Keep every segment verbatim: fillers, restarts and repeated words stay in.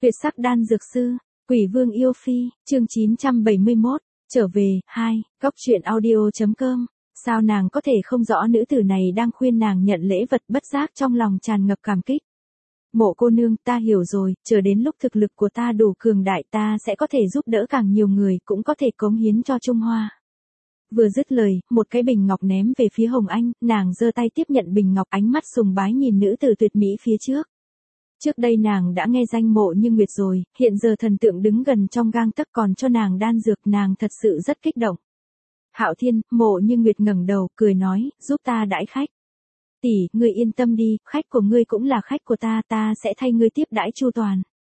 Tuyệt sắc đan dược sư, Quỷ Vương yêu phi, chương chín trăm bảy mươi mốt, trở về, hai, góc truyện audio.com. Sao nàng có thể không rõ nữ tử này đang khuyên nàng nhận lễ vật, bất giác trong lòng tràn ngập cảm kích. Mộ cô nương, ta hiểu rồi, chờ đến lúc thực lực của ta đủ cường đại ta sẽ có thể giúp đỡ càng nhiều người, cũng có thể cống hiến cho Trung Hoa. Vừa dứt lời, một cái bình ngọc ném về phía Hồng Anh, nàng giơ tay tiếp nhận bình ngọc, ánh mắt sùng bái nhìn nữ tử tuyệt mỹ phía trước. Trước đây nàng đã nghe danh Mộ Như Nguyệt rồi, hiện giờ thần tượng đứng gần trong gang tấc còn cho nàng đan dược, nàng thật sự rất kích động. Hạo Thiên, Mộ Như Nguyệt ngẩng đầu, cười nói, giúp ta đãi khách. Tỷ, ngươi yên tâm đi, khách của ngươi cũng là khách của ta, ta sẽ thay ngươi tiếp đãi chu toàn.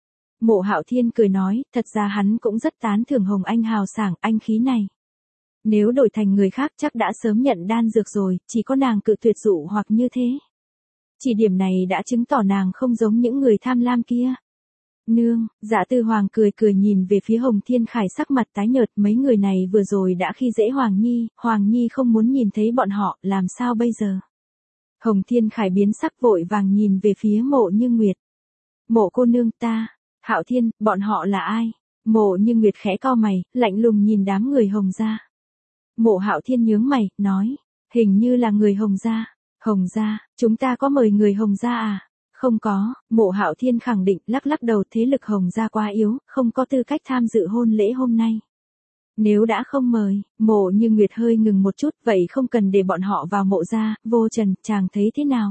Mộ Hạo Thiên cười nói, thật ra hắn cũng rất tán thưởng Hồng Anh hào sảng, anh khí này. Nếu đổi thành người khác chắc đã sớm nhận đan dược rồi, chỉ có nàng cự tuyệt dụ hoặc như thế. Chỉ điểm này đã chứng tỏ nàng không giống những người tham lam kia. Nương, Dạ Tư Hoàng cười cười nhìn về phía Hồng Thiên Khải, sắc mặt tái nhợt, mấy người này vừa rồi đã khi dễ Hoàng Nhi, Hoàng Nhi không muốn nhìn thấy bọn họ, làm sao bây giờ? Hồng Thiên Khải biến sắc vội vàng nhìn về phía Mộ Như Nguyệt. Mộ cô nương ta, Hạo Thiên, bọn họ là ai? Mộ Như Nguyệt khẽ cau mày, lạnh lùng nhìn đám người Hồng gia. Mộ Hạo Thiên nhướng mày, nói, hình như là người Hồng gia. Hồng gia, chúng ta có mời người Hồng gia à? Không có, Mộ Hạo Thiên khẳng định, lắc lắc đầu, thế lực Hồng gia quá yếu, không có tư cách tham dự hôn lễ hôm nay. Nếu đã không mời, Mộ Như Nguyệt hơi ngừng một chút, vậy không cần để bọn họ vào Mộ gia. Vô Trần, chàng thấy thế nào?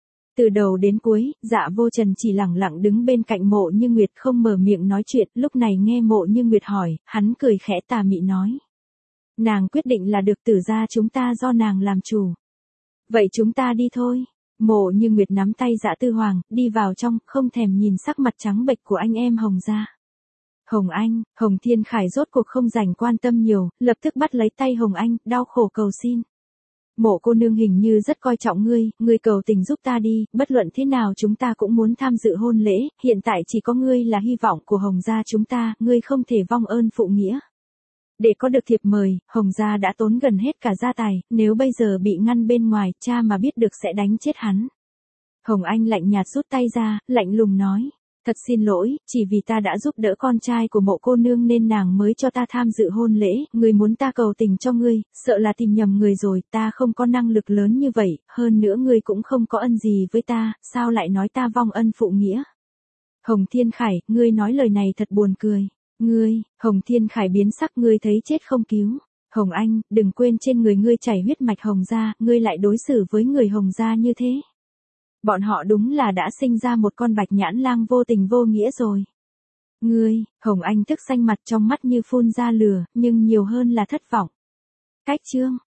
Từ đầu đến cuối, Dạ Vô Trần chỉ lẳng lặng đứng bên cạnh Mộ Như Nguyệt không mở miệng nói chuyện, lúc này nghe Mộ Như Nguyệt hỏi, hắn cười khẽ tà mị nói. Nàng quyết định là được, Tử gia chúng ta do nàng làm chủ. Vậy chúng ta đi thôi. Mộ Như Nguyệt nắm tay Dạ Tư Hoàng, đi vào trong, không thèm nhìn sắc mặt trắng bệch của anh em Hồng gia. Hồng Anh, Hồng Thiên Khải rốt cuộc không dành quan tâm nhiều, lập tức bắt lấy tay Hồng Anh, đau khổ cầu xin. Mộ cô nương hình như rất coi trọng ngươi, ngươi cầu tình giúp ta đi, bất luận thế nào chúng ta cũng muốn tham dự hôn lễ, hiện tại chỉ có ngươi là hy vọng của Hồng gia chúng ta, ngươi không thể vong ơn phụ nghĩa. Để có được thiệp mời, Hồng gia đã tốn gần hết cả gia tài, nếu bây giờ bị ngăn bên ngoài, cha mà biết được sẽ đánh chết hắn. Hồng Anh lạnh nhạt rút tay ra, lạnh lùng nói, thật xin lỗi, chỉ vì ta đã giúp đỡ con trai của Mộ cô nương nên nàng mới cho ta tham dự hôn lễ, ngươi muốn ta cầu tình cho ngươi, sợ là tìm nhầm người rồi, ta không có năng lực lớn như vậy, hơn nữa ngươi cũng không có ân gì với ta, sao lại nói ta vong ân phụ nghĩa. Hồng Thiên Khải, ngươi nói lời này thật buồn cười. Ngươi, Hồng Thiên Khải biến sắc, ngươi thấy chết không cứu. Hồng Anh, đừng quên trên người ngươi chảy huyết mạch Hồng gia, ngươi lại đối xử với người Hồng gia như thế. Bọn họ đúng là đã sinh ra một con bạch nhãn lang vô tình vô nghĩa rồi. Ngươi, Hồng Anh tức xanh mặt, trong mắt như phun ra lửa, nhưng nhiều hơn là thất vọng. Cách chương.